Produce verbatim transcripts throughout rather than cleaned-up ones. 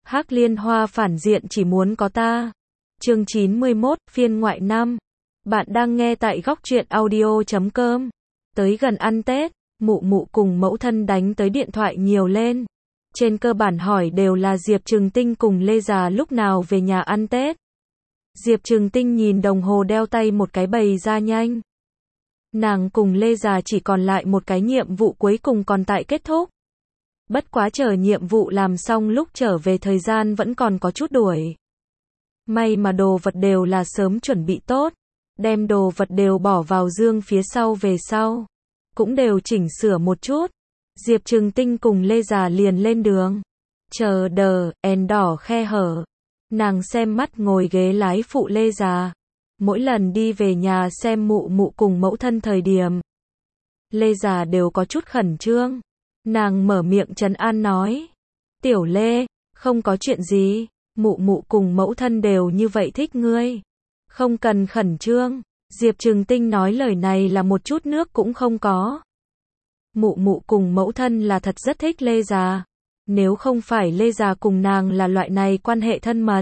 Hắc liên hoa phản diện chỉ muốn có ta. Chương chín mươi mốt, phiên ngoại năm. Bạn đang nghe tại góc truyện audio chấm com. Tới gần ăn Tết, mụ mụ cùng mẫu thân đánh tới điện thoại nhiều lên. Trên cơ bản hỏi đều là Diệp Trừng Tinh cùng Lê Già lúc nào về nhà ăn Tết. Diệp Trừng Tinh nhìn đồng hồ đeo tay một cái bày ra nhanh. Nàng cùng Lê Già chỉ còn lại một cái nhiệm vụ cuối cùng còn tại kết thúc. Bất quá chờ nhiệm vụ làm xong lúc trở về thời gian vẫn còn có chút đuổi. May mà đồ vật đều là sớm chuẩn bị tốt. Đem đồ vật đều bỏ vào dương phía sau về sau. Cũng đều chỉnh sửa một chút. Diệp Trừng Tinh cùng Lê Già liền lên đường. Chờ đờ, en đỏ khe hở. Nàng xem mắt ngồi ghế lái phụ Lê Già. Mỗi lần đi về nhà xem mụ mụ cùng mẫu thân thời điểm. Lê Già đều có chút khẩn trương. Nàng mở miệng trấn an nói. Tiểu Lê, không có chuyện gì. Mụ mụ cùng mẫu thân đều như vậy thích ngươi. Không cần khẩn trương. Diệp Trừng Tinh nói lời này là một chút nước cũng không có. Mụ mụ cùng mẫu thân là thật rất thích Lê Già. Nếu không phải Lê Già cùng nàng là loại này quan hệ thân mật.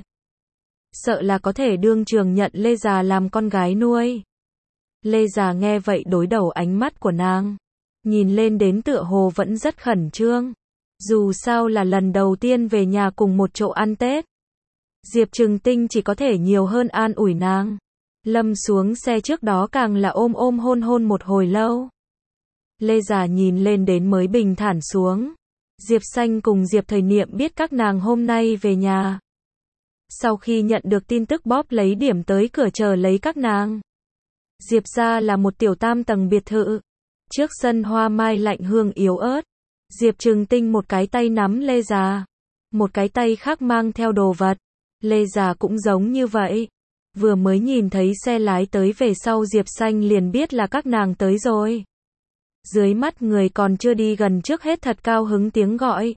Sợ là có thể đương trường nhận Lê Già làm con gái nuôi. Lê Già nghe vậy đối đầu ánh mắt của nàng. Nhìn lên đến tựa hồ vẫn rất khẩn trương. Dù sao là lần đầu tiên về nhà cùng một chỗ ăn Tết. Diệp Trừng Tinh chỉ có thể nhiều hơn an ủi nàng. Lâm xuống xe trước đó càng là ôm ôm hôn hôn một hồi lâu. Lê Già nhìn lên đến mới bình thản xuống. Diệp Xanh cùng Diệp Thời Niệm biết các nàng hôm nay về nhà. Sau khi nhận được tin tức bóp lấy điểm tới cửa chờ lấy các nàng. Diệp gia là một tiểu tam tầng biệt thự. Trước sân hoa mai lạnh hương yếu ớt. Diệp Trừng Tinh một cái tay nắm Lê Già. Một cái tay khác mang theo đồ vật. Lê Già cũng giống như vậy. Vừa mới nhìn thấy xe lái tới về sau Diệp Xanh liền biết là các nàng tới rồi. Dưới mắt người còn chưa đi gần trước hết thật cao hứng tiếng gọi.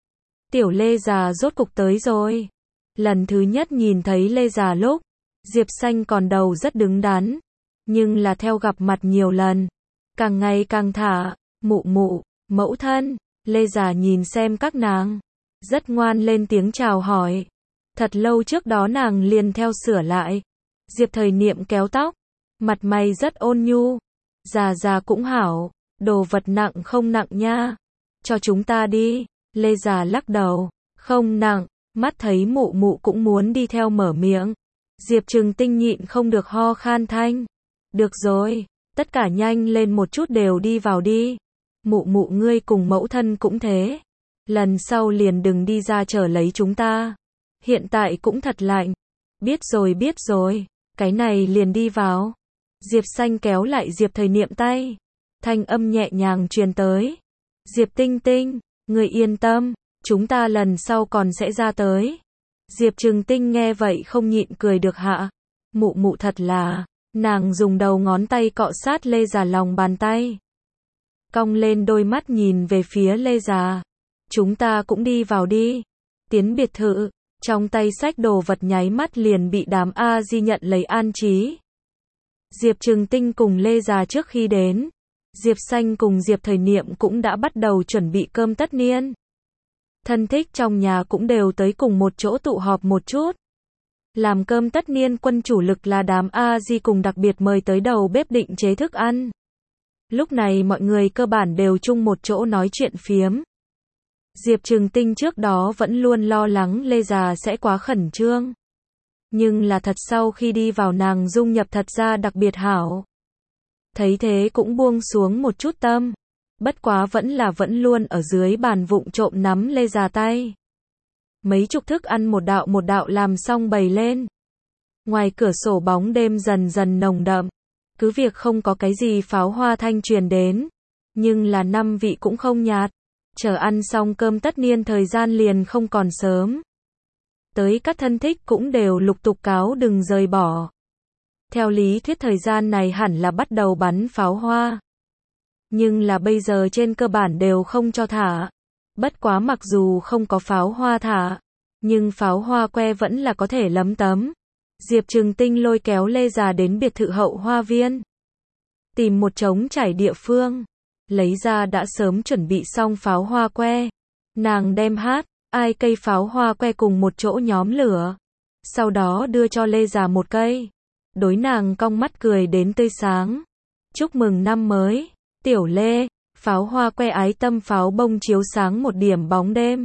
Tiểu Lê Già rốt cục tới rồi. Lần thứ nhất nhìn thấy Lê Già lúc, Diệp Xanh còn đầu rất đứng đắn. Nhưng là theo gặp mặt nhiều lần. Càng ngày càng thả, mụ mụ, mẫu thân, Lê Già nhìn xem các nàng. Rất ngoan lên tiếng chào hỏi. Thật lâu trước đó nàng liền theo sửa lại. Diệp Thời Niệm kéo tóc. Mặt mày rất ôn nhu. Già già cũng hảo. Đồ vật nặng không nặng nha. Cho chúng ta đi. Lê Già lắc đầu. Không nặng. Mắt thấy mụ mụ cũng muốn đi theo mở miệng. Diệp Trừng Tinh nhịn không được ho khan thanh. Được rồi. Tất cả nhanh lên một chút đều đi vào đi. Mụ mụ ngươi cùng mẫu thân cũng thế. Lần sau liền đừng đi ra chở lấy chúng ta. Hiện tại cũng thật lạnh. Biết rồi biết rồi. Cái này liền đi vào. Diệp Xanh kéo lại Diệp Thời Niệm tay. Thanh âm nhẹ nhàng truyền tới. Diệp Tinh Tinh, người yên tâm. Chúng ta lần sau còn sẽ ra tới. Diệp Trừng Tinh nghe vậy không nhịn cười được hạ. Mụ mụ thật là. Nàng dùng đầu ngón tay cọ sát Lê Già lòng bàn tay. Cong lên đôi mắt nhìn về phía Lê Già. Chúng ta cũng đi vào đi. Tiến biệt thự. Trong tay xách đồ vật nháy mắt liền bị đám A Di nhận lấy an trí. Diệp Trừng Tinh cùng Lê Già trước khi đến. Diệp Xanh cùng Diệp Thời Niệm cũng đã bắt đầu chuẩn bị cơm tất niên. Thân thích trong nhà cũng đều tới cùng một chỗ tụ họp một chút. Làm cơm tất niên quân chủ lực là đám A Di cùng đặc biệt mời tới đầu bếp định chế thức ăn. Lúc này mọi người cơ bản đều chung một chỗ nói chuyện phiếm. Diệp Trừng Tinh trước đó vẫn luôn lo lắng Lê Già sẽ quá khẩn trương. Nhưng là thật sau khi đi vào nàng dung nhập thật ra đặc biệt hảo. Thấy thế cũng buông xuống một chút tâm. Bất quá vẫn là vẫn luôn ở dưới bàn vụng trộm nắm Lê Già tay. Mấy chục thức ăn một đạo một đạo làm xong bày lên. Ngoài cửa sổ bóng đêm dần dần nồng đậm. Cứ việc không có cái gì pháo hoa thanh truyền đến. Nhưng là năm vị cũng không nhạt. Chờ ăn xong cơm tất niên thời gian liền không còn sớm. Tới các thân thích cũng đều lục tục cáo đừng rời bỏ. Theo lý thuyết thời gian này hẳn là bắt đầu bắn pháo hoa. Nhưng là bây giờ trên cơ bản đều không cho thả. Bất quá mặc dù không có pháo hoa thả. Nhưng pháo hoa que vẫn là có thể lấm tấm. Diệp Trừng Tinh lôi kéo Lê Già đến biệt thự hậu hoa viên. Tìm một trống trải địa phương. Lấy ra đã sớm chuẩn bị xong pháo hoa que. Nàng đem hát, ai cây pháo hoa que cùng một chỗ nhóm lửa. Sau đó đưa cho Lê Già một cây. Đối nàng cong mắt cười đến tươi sáng. Chúc mừng năm mới, Tiểu Lê. Pháo hoa que ái tâm pháo bông chiếu sáng một điểm bóng đêm.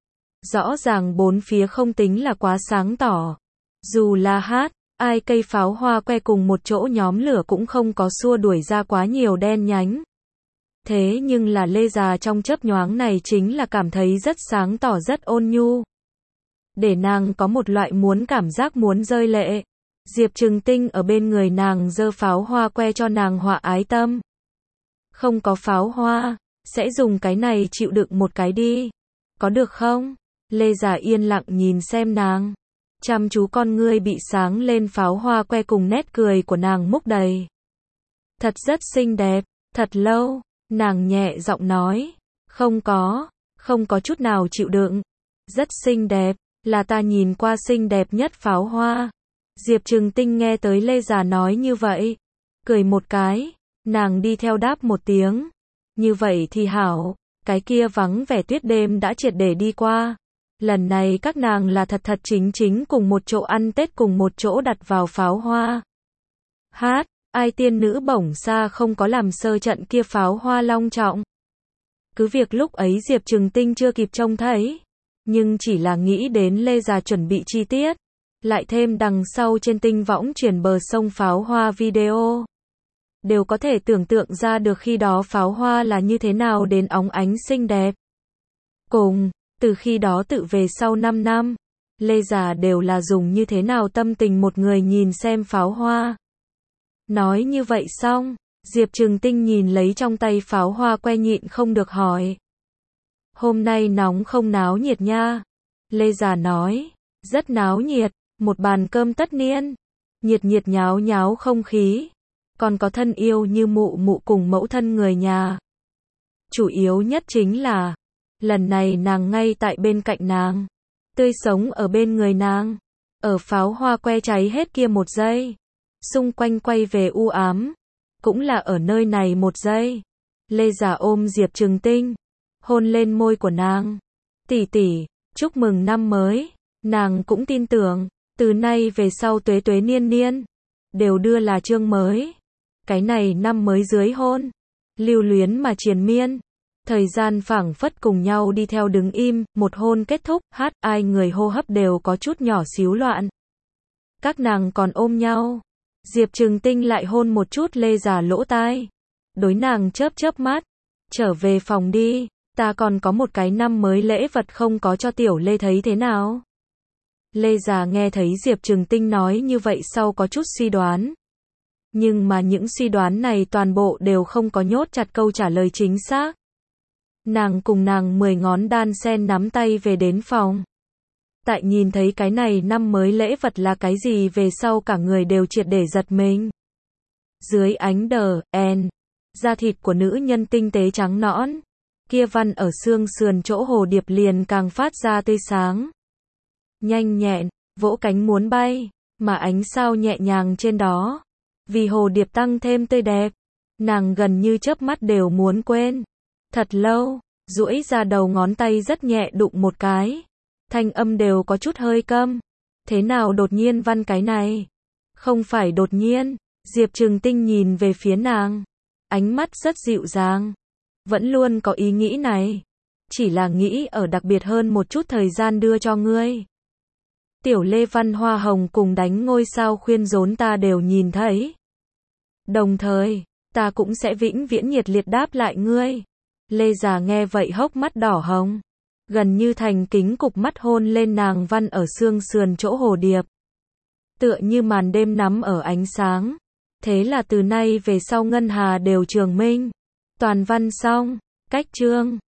Rõ ràng bốn phía không tính là quá sáng tỏ. Dù là hát, ai cây pháo hoa que cùng một chỗ nhóm lửa cũng không có xua đuổi ra quá nhiều đen nhánh. Thế nhưng là Lê Già trong chớp nhoáng này chính là cảm thấy rất sáng tỏ, rất ôn nhu. Để nàng có một loại muốn cảm giác muốn rơi lệ. Diệp Trừng Tinh ở bên người nàng giơ pháo hoa que cho nàng họa ái tâm. Không có pháo hoa, sẽ dùng cái này chịu đựng một cái đi. Có được không? Lê Già yên lặng nhìn xem nàng. Chăm chú con ngươi bị sáng lên pháo hoa que cùng nét cười của nàng múc đầy. Thật rất xinh đẹp, thật lâu, nàng nhẹ giọng nói. Không có, không có chút nào chịu đựng. Rất xinh đẹp, là ta nhìn qua xinh đẹp nhất pháo hoa. Diệp Trừng Tinh nghe tới Lê Già nói như vậy. Cười một cái, nàng đi theo đáp một tiếng. Như vậy thì hảo, cái kia vắng vẻ tuyết đêm đã triệt để đi qua. Lần này các nàng là thật thật chính chính cùng một chỗ ăn Tết, cùng một chỗ đặt vào pháo hoa. Hát, ai tiên nữ bổng xa không có làm sơ trận kia pháo hoa long trọng. Cứ việc lúc ấy Diệp Trừng Tinh chưa kịp trông thấy, nhưng chỉ là nghĩ đến Lê Già chuẩn bị chi tiết, lại thêm đằng sau trên tinh võng truyền bờ sông pháo hoa video, đều có thể tưởng tượng ra được khi đó pháo hoa là như thế nào đến óng ánh xinh đẹp. Cùng, từ khi đó tự về sau năm năm, Lê Già đều là dùng như thế nào tâm tình một người nhìn xem pháo hoa. Nói như vậy xong, Diệp Trừng Tinh nhìn lấy trong tay pháo hoa que nhịn không được hỏi. Hôm nay nóng không náo nhiệt nha? Lê Già nói, rất náo nhiệt, một bàn cơm tất niên, nhiệt nhiệt nháo nháo không khí, còn có thân yêu như mụ mụ cùng mẫu thân người nhà. Chủ yếu nhất chính là, lần này nàng ngay tại bên cạnh nàng, tươi sống ở bên người nàng, ở pháo hoa que cháy hết kia một giây, xung quanh quay về u ám, cũng là ở nơi này một giây. Lê Già ôm Diệp Trừng Tinh, hôn lên môi của nàng. Tỷ tỷ, chúc mừng năm mới. Nàng cũng tin tưởng, từ nay về sau tuế tuế niên niên, đều đưa là chương mới. Cái này năm mới dưới hôn, lưu luyến mà triền miên. Thời gian phảng phất cùng nhau đi theo đứng im, một hôn kết thúc, hát, ai người hô hấp đều có chút nhỏ xíu loạn. Các nàng còn ôm nhau. Diệp Trừng Tinh lại hôn một chút Lê Già lỗ tai. Đối nàng chớp chớp mắt. Trở về phòng đi, ta còn có một cái năm mới lễ vật không có cho Tiểu Lê thấy thế nào? Lê Già nghe thấy Diệp Trừng Tinh nói như vậy sau có chút suy đoán. Nhưng mà những suy đoán này toàn bộ đều không có nhốt chặt câu trả lời chính xác. Nàng cùng nàng mười ngón đan sen nắm tay về đến phòng. Tại nhìn thấy cái này năm mới lễ vật là cái gì về sau cả người đều triệt để giật mình. Dưới ánh đờ, en, da thịt của nữ nhân tinh tế trắng nõn, kia văn ở xương sườn chỗ hồ điệp liền càng phát ra tươi sáng. Nhanh nhẹn, vỗ cánh muốn bay, mà ánh sao nhẹ nhàng trên đó. Vì hồ điệp tăng thêm tươi đẹp, nàng gần như chớp mắt đều muốn quên. Thật lâu, duỗi ra đầu ngón tay rất nhẹ đụng một cái. Thanh âm đều có chút hơi câm. Thế nào đột nhiên văn cái này? Không phải đột nhiên, Diệp Trừng Tinh nhìn về phía nàng. Ánh mắt rất dịu dàng. Vẫn luôn có ý nghĩ này. Chỉ là nghĩ ở đặc biệt hơn một chút thời gian đưa cho ngươi. Tiểu Lê văn hoa hồng cùng đánh ngôi sao khuyên rốn ta đều nhìn thấy. Đồng thời, ta cũng sẽ vĩnh viễn nhiệt liệt đáp lại ngươi. Lê Già nghe vậy hốc mắt đỏ hồng. Gần như thành kính cục mắt hôn lên nàng văn ở xương sườn chỗ hồ điệp. Tựa như màn đêm nắm ở ánh sáng. Thế là từ nay về sau ngân hà đều trường minh. Toàn văn xong, cách chương.